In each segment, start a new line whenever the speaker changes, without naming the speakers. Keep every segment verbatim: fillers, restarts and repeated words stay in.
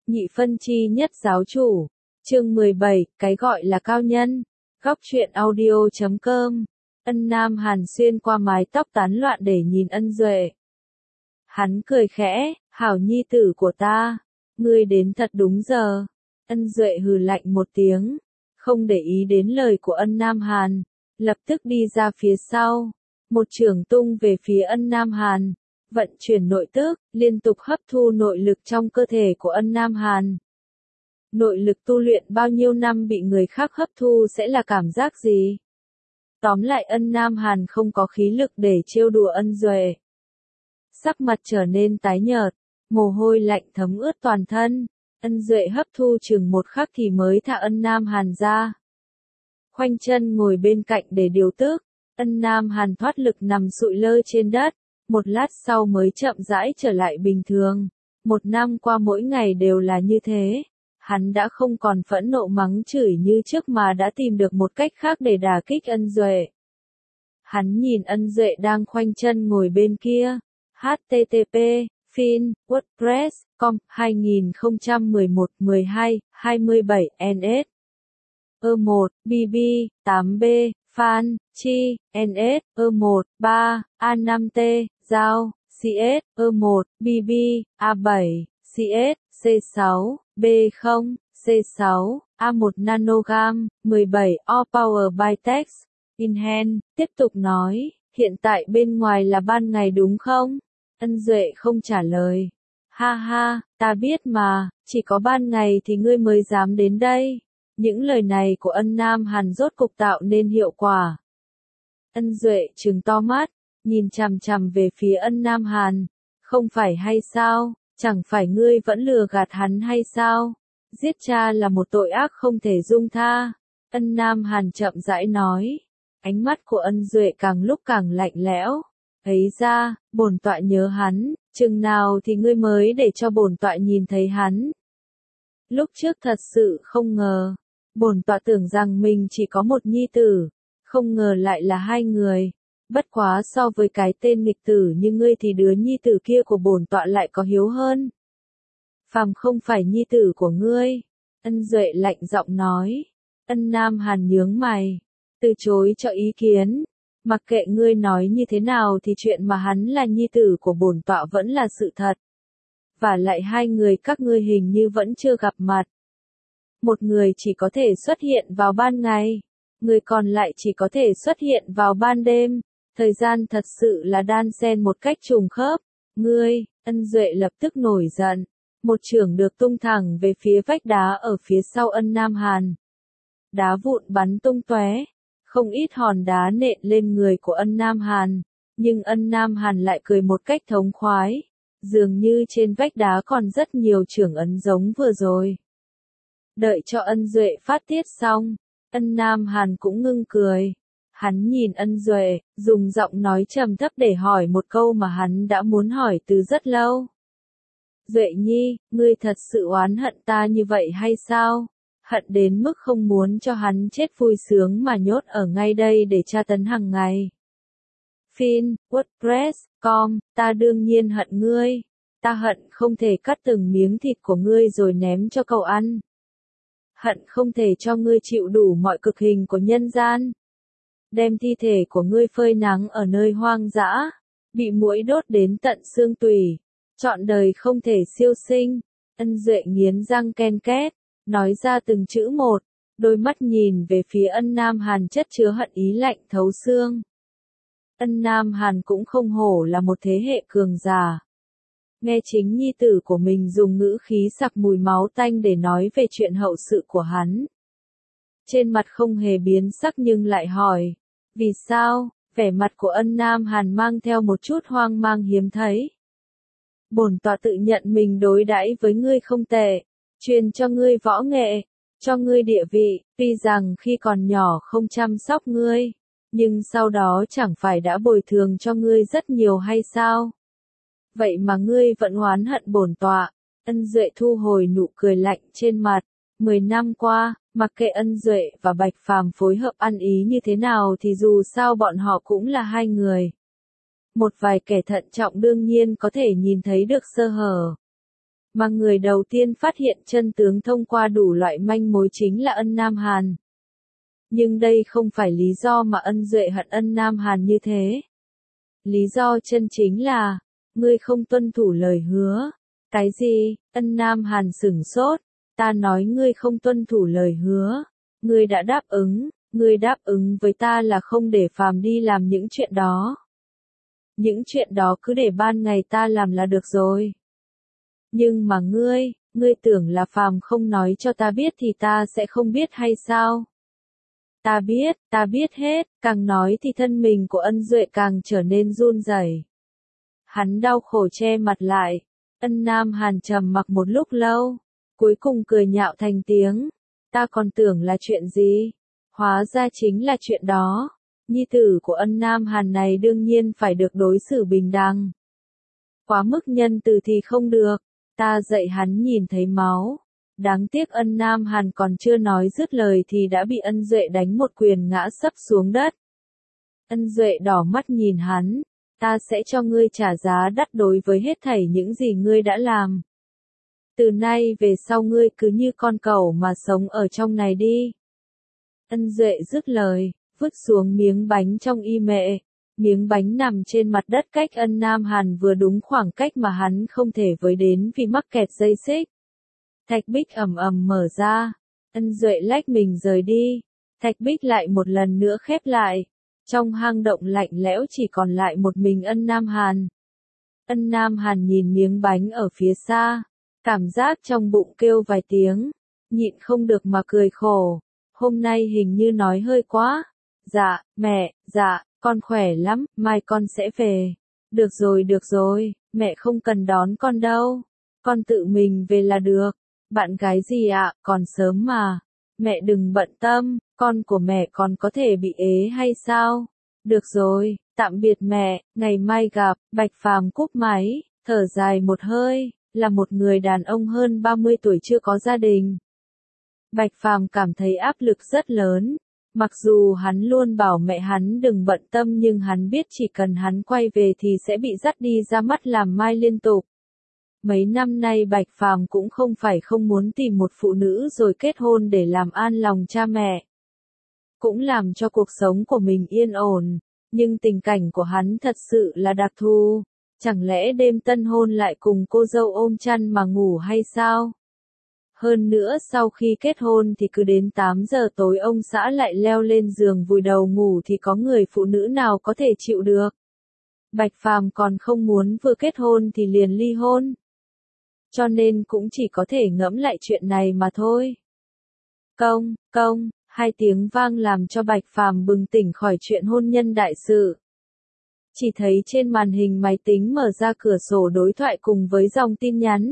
Nhị phân chi nhất giáo chủ. Chương mười bảy, cái gọi là cao nhân. Góc truyện audio chấm com. Ân Nam Hàn xuyên qua mái tóc tán loạn để nhìn Ân Duệ. Hắn cười khẽ, hảo nhi tử của ta, ngươi đến thật đúng giờ. Ân Duệ hừ lạnh một tiếng, không để ý đến lời của Ân Nam Hàn, lập tức đi ra phía sau, một chưởng tung về phía Ân Nam Hàn, vận chuyển nội tức, liên tục hấp thu nội lực trong cơ thể của Ân Nam Hàn. Nội lực tu luyện bao nhiêu năm bị người khác hấp thu sẽ là cảm giác gì? Tóm lại Ân Nam Hàn không có khí lực để trêu đùa Ân Duệ. Sắc mặt trở nên tái nhợt, mồ hôi lạnh thấm ướt toàn thân. Ân Duệ hấp thu chừng một khắc thì mới thả Ân Nam Hàn ra. Khoanh chân ngồi bên cạnh để điều tức, Ân Nam Hàn thoát lực nằm sụi lơ trên đất, một lát sau mới chậm rãi trở lại bình thường. Một năm qua mỗi ngày đều là như thế, hắn đã không còn phẫn nộ mắng chửi như trước mà đã tìm được một cách khác để đả kích Ân Duệ. Hắn nhìn Ân Duệ đang khoanh chân ngồi bên kia, H T T P Fin, WordPress, com, hai không một một, mười hai, hai mươi bảy, N S. E một, B B, tám B, Fan, Chi, N S, E một, ba, A năm T, Giao, C S, E một, B B, A bảy, C S, C sáu, B không, C sáu, A một Nanogram, mười bảy, All Power by Text, in hand, tiếp tục nói, hiện tại bên ngoài là ban ngày đúng không? Ân Duệ không trả lời. Ha ha, ta biết mà, chỉ có ban ngày thì ngươi mới dám đến đây. Những lời này của Ân Nam Hàn rốt cục tạo nên hiệu quả. Ân Duệ trừng to mắt, nhìn chằm chằm về phía Ân Nam Hàn. Không phải hay sao, chẳng phải ngươi vẫn lừa gạt hắn hay sao? Giết cha là một tội ác không thể dung tha. Ân Nam Hàn chậm rãi nói. Ánh mắt của Ân Duệ càng lúc càng lạnh lẽo. Ấy ra, bổn tọa nhớ hắn, chừng nào thì ngươi mới để cho bổn tọa nhìn thấy hắn. Lúc trước thật sự không ngờ, bổn tọa tưởng rằng mình chỉ có một nhi tử, không ngờ lại là hai người. Bất quá so với cái tên nghịch tử như ngươi thì đứa nhi tử kia của bổn tọa lại có hiếu hơn. Phàm không phải nhi tử của ngươi, Ân Duệ lạnh giọng nói. Ân Nam Hàn nhướng mày, từ chối cho ý kiến. Mặc kệ ngươi nói như thế nào thì chuyện mà hắn là nhi tử của bổn tọa vẫn là sự thật. Và lại hai người các ngươi hình như vẫn chưa gặp mặt. Một người chỉ có thể xuất hiện vào ban ngày, người còn lại chỉ có thể xuất hiện vào ban đêm. Thời gian thật sự là đan xen một cách trùng khớp. Ngươi, Ân Duệ lập tức nổi giận. Một chưởng được tung thẳng về phía vách đá ở phía sau Ân Nam Hàn. Đá vụn bắn tung tóe. Không ít hòn đá nện lên người của Ân Nam Hàn, nhưng Ân Nam Hàn lại cười một cách thống khoái, dường như trên vách đá còn rất nhiều chưởng ấn giống vừa rồi. Đợi cho Ân Duệ phát tiết xong, Ân Nam Hàn cũng ngưng cười. Hắn nhìn Ân Duệ, dùng giọng nói trầm thấp để hỏi một câu mà hắn đã muốn hỏi từ rất lâu. Duệ nhi, ngươi thật sự oán hận ta như vậy hay sao? Hận đến mức không muốn cho hắn chết vui sướng mà nhốt ở ngay đây để tra tấn hàng ngày. Fin, WordPress, com, ta đương nhiên hận ngươi. Ta hận không thể cắt từng miếng thịt của ngươi rồi ném cho cậu ăn. Hận không thể cho ngươi chịu đủ mọi cực hình của nhân gian. Đem thi thể của ngươi phơi nắng ở nơi hoang dã, bị muỗi đốt đến tận xương tủy, trọn đời không thể siêu sinh. Ân Duệ nghiến răng ken két, nói ra từng chữ một, đôi mắt nhìn về phía Ân Nam Hàn chất chứa hận ý lạnh thấu xương. Ân Nam Hàn cũng không hổ là một thế hệ cường giả. Nghe chính nhi tử của mình dùng ngữ khí sặc mùi máu tanh để nói về chuyện hậu sự của hắn. Trên mặt không hề biến sắc nhưng lại hỏi, vì sao? Vẻ mặt của Ân Nam Hàn mang theo một chút hoang mang hiếm thấy. Bổn tọa tự nhận mình đối đãi với ngươi không tệ. Truyền cho ngươi võ nghệ, cho ngươi địa vị, tuy rằng khi còn nhỏ không chăm sóc ngươi, nhưng sau đó chẳng phải đã bồi thường cho ngươi rất nhiều hay sao? Vậy mà ngươi vẫn oán hận bổn tọa. Ân Duệ thu hồi nụ cười lạnh trên mặt. Mười năm qua, mặc kệ Ân Duệ và Bạch Phàm phối hợp ăn ý như thế nào thì dù sao bọn họ cũng là hai người. Một vài kẻ thận trọng đương nhiên có thể nhìn thấy được sơ hở. Mà người đầu tiên phát hiện chân tướng thông qua đủ loại manh mối chính là Ân Nam Hàn. Nhưng đây không phải lý do mà Ân Duệ hận Ân Nam Hàn như thế. Lý do chân chính là, ngươi không tuân thủ lời hứa. Cái gì? Ân Nam Hàn sửng sốt. Ta nói ngươi không tuân thủ lời hứa. Ngươi đã đáp ứng, ngươi đáp ứng với ta là không để Phàm đi làm những chuyện đó. Những chuyện đó cứ để ban ngày ta làm là được rồi. Nhưng mà ngươi, ngươi tưởng là Phàm không nói cho ta biết thì ta sẽ không biết hay sao? Ta biết, ta biết hết, càng nói thì thân mình của Ân Duệ càng trở nên run rẩy. Hắn đau khổ che mặt lại. Ân Nam Hàn trầm mặc một lúc lâu, cuối cùng cười nhạo thành tiếng. Ta còn tưởng là chuyện gì? Hóa ra chính là chuyện đó. Nhi tử của Ân Nam Hàn này đương nhiên phải được đối xử bình đẳng. Quá mức nhân từ thì không được. Ta dạy hắn nhìn thấy máu. Đáng tiếc Ân Nam Hàn còn chưa nói dứt lời thì đã bị Ân Duệ đánh một quyền ngã sấp xuống đất. Ân Duệ đỏ mắt nhìn hắn. Ta sẽ cho ngươi trả giá đắt đối với hết thảy những gì ngươi đã làm. Từ nay về sau ngươi cứ như con cẩu mà sống ở trong này đi. Ân Duệ dứt lời, vứt xuống miếng bánh trong y mệ. Miếng bánh nằm trên mặt đất cách Ân Nam Hàn vừa đúng khoảng cách mà hắn không thể với đến vì mắc kẹt dây xích. Thạch bích ầm ầm mở ra. Ân Duệ lách mình rời đi. Thạch bích lại một lần nữa khép lại. Trong hang động lạnh lẽo chỉ còn lại một mình Ân Nam Hàn. Ân Nam Hàn nhìn miếng bánh ở phía xa. Cảm giác trong bụng kêu vài tiếng. Nhịn không được mà cười khổ. Hôm nay hình như nói hơi quá. Dạ, mẹ, dạ, con khỏe lắm, mai con sẽ về. Được rồi được rồi, mẹ không cần đón con đâu. Con tự mình về là được. Bạn gái gì ạ, còn sớm mà. Mẹ đừng bận tâm, con của mẹ còn có thể bị ế hay sao? Được rồi, tạm biệt mẹ, ngày mai gặp. Bạch Phàm cúp máy, thở dài một hơi, là một người đàn ông hơn ba mươi tuổi chưa có gia đình. Bạch Phàm cảm thấy áp lực rất lớn. Mặc dù hắn luôn bảo mẹ hắn đừng bận tâm nhưng hắn biết chỉ cần hắn quay về thì sẽ bị dắt đi ra mắt làm mai liên tục. Mấy năm nay Bạch Phàm cũng không phải không muốn tìm một phụ nữ rồi kết hôn để làm an lòng cha mẹ. Cũng làm cho cuộc sống của mình yên ổn. Nhưng tình cảnh của hắn thật sự là đặc thù. Chẳng lẽ đêm tân hôn lại cùng cô dâu ôm chăn mà ngủ hay sao? Hơn nữa sau khi kết hôn thì cứ đến tám giờ tối ông xã lại leo lên giường vùi đầu ngủ thì có người phụ nữ nào có thể chịu được. Bạch Phàm còn không muốn vừa kết hôn thì liền ly hôn. Cho nên cũng chỉ có thể ngẫm lại chuyện này mà thôi. Công, công, hai tiếng vang làm cho Bạch Phàm bừng tỉnh khỏi chuyện hôn nhân đại sự. Chỉ thấy trên màn hình máy tính mở ra cửa sổ đối thoại cùng với dòng tin nhắn.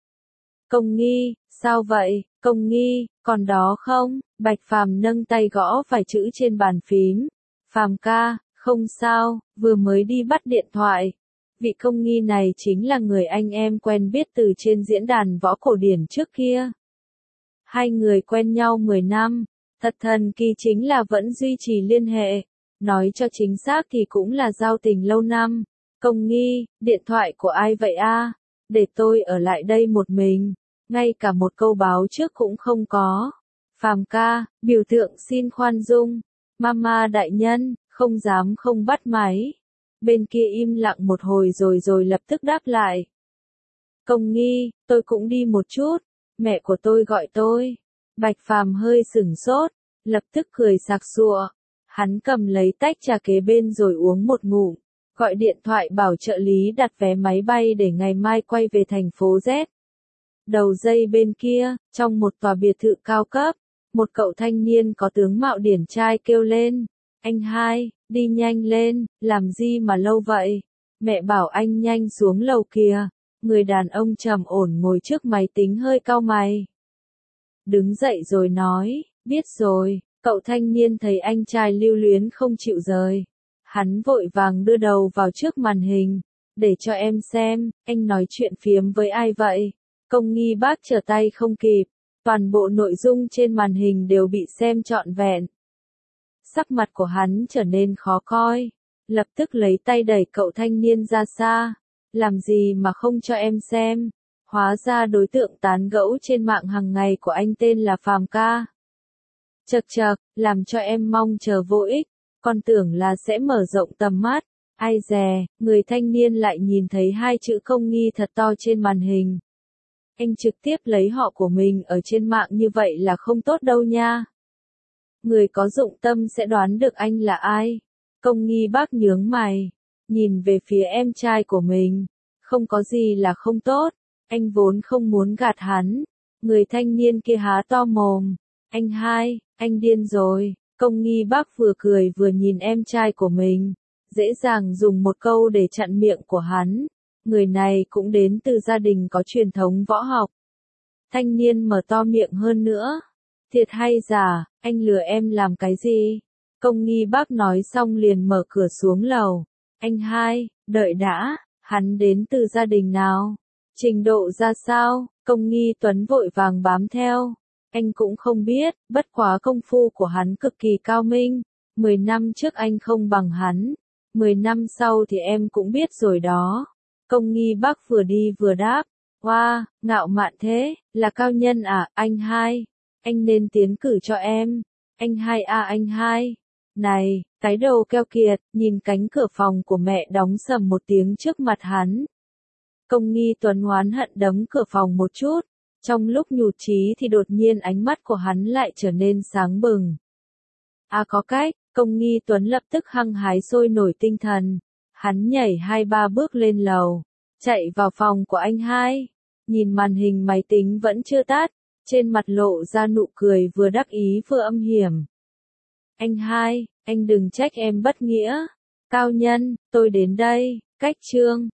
Công Nghi, sao vậy, Công Nghi, còn đó không? Bạch Phàm nâng tay gõ vài chữ trên bàn phím. Phàm ca, không sao, vừa mới đi bắt điện thoại. Vị Công Nghi này chính là người anh em quen biết từ trên diễn đàn võ cổ điển trước kia. Hai người quen nhau mười năm, thật thần kỳ chính là vẫn duy trì liên hệ. Nói cho chính xác thì cũng là giao tình lâu năm. Công Nghi, điện thoại của ai vậy a? Để tôi ở lại đây một mình. Ngay cả một câu báo trước cũng không có. Phàm ca, biểu tượng xin khoan dung. Mama đại nhân, không dám không bắt máy. Bên kia im lặng một hồi rồi rồi lập tức đáp lại. Công Nghi, tôi cũng đi một chút. Mẹ của tôi gọi tôi. Bạch Phàm hơi sửng sốt, lập tức cười sặc sụa. Hắn cầm lấy tách trà kế bên rồi uống một ngụm. Gọi điện thoại bảo trợ lý đặt vé máy bay để ngày mai quay về thành phố Z. Đầu dây bên kia, trong một tòa biệt thự cao cấp, một cậu thanh niên có tướng mạo điển trai kêu lên. Anh hai, đi nhanh lên, làm gì mà lâu vậy? Mẹ bảo anh nhanh xuống lầu kìa. Người đàn ông trầm ổn ngồi trước máy tính hơi cau mày. Đứng dậy rồi nói, biết rồi. Cậu thanh niên thấy anh trai lưu luyến không chịu rời. Hắn vội vàng đưa đầu vào trước màn hình. Để cho em xem, anh nói chuyện phiếm với ai vậy? Công Nghi bác trở tay không kịp. Toàn bộ nội dung trên màn hình đều bị xem trọn vẹn. Sắc mặt của hắn trở nên khó coi. Lập tức lấy tay đẩy cậu thanh niên ra xa. Làm gì mà không cho em xem? Hóa ra đối tượng tán gẫu trên mạng hàng ngày của anh tên là Phàm ca. Chậc chậc, làm cho em mong chờ vô ích, con tưởng là sẽ mở rộng tầm mắt. Ai dè, người thanh niên lại nhìn thấy hai chữ Công Nghi thật to trên màn hình. Anh trực tiếp lấy họ của mình ở trên mạng như vậy là không tốt đâu nha. Người có dụng tâm sẽ đoán được anh là ai. Công Nghi Bác nhướng mày, nhìn về phía em trai của mình. Không có gì là không tốt, anh vốn không muốn gạt hắn. Người thanh niên kia há to mồm. Anh hai, anh điên rồi. Công Nghi Bác vừa cười vừa nhìn em trai của mình. Dễ dàng dùng một câu để chặn miệng của hắn. Người này cũng đến từ gia đình có truyền thống võ học. Thanh niên mở to miệng hơn nữa. Thiệt hay giả, anh lừa em làm cái gì? Công Nghi Bác nói xong liền mở cửa xuống lầu. Anh hai, đợi đã, hắn đến từ gia đình nào? Trình độ ra sao? Công Nghi Tuấn vội vàng bám theo. Anh cũng không biết, bất quá công phu của hắn cực kỳ cao minh. Mười năm trước anh không bằng hắn. Mười năm sau thì em cũng biết rồi đó. Công Nghi Bác vừa đi vừa đáp. Wow, ngạo mạn thế, là cao nhân à, anh hai. Anh nên tiến cử cho em. Anh hai à anh hai. Này, cái đầu keo kiệt, nhìn cánh cửa phòng của mẹ đóng sầm một tiếng trước mặt hắn. Công Nghi Tuấn oán hận đấm cửa phòng một chút. Trong lúc nhụt chí thì đột nhiên ánh mắt của hắn lại trở nên sáng bừng. À có cách, Công Nghi Tuấn lập tức hăng hái sôi nổi tinh thần. Hắn nhảy hai ba bước lên lầu, chạy vào phòng của anh hai. Nhìn màn hình máy tính vẫn chưa tắt, trên mặt lộ ra nụ cười vừa đắc ý vừa âm hiểm. Anh hai, anh đừng trách em bất nghĩa. Cao nhân, tôi đến đây, cách chương.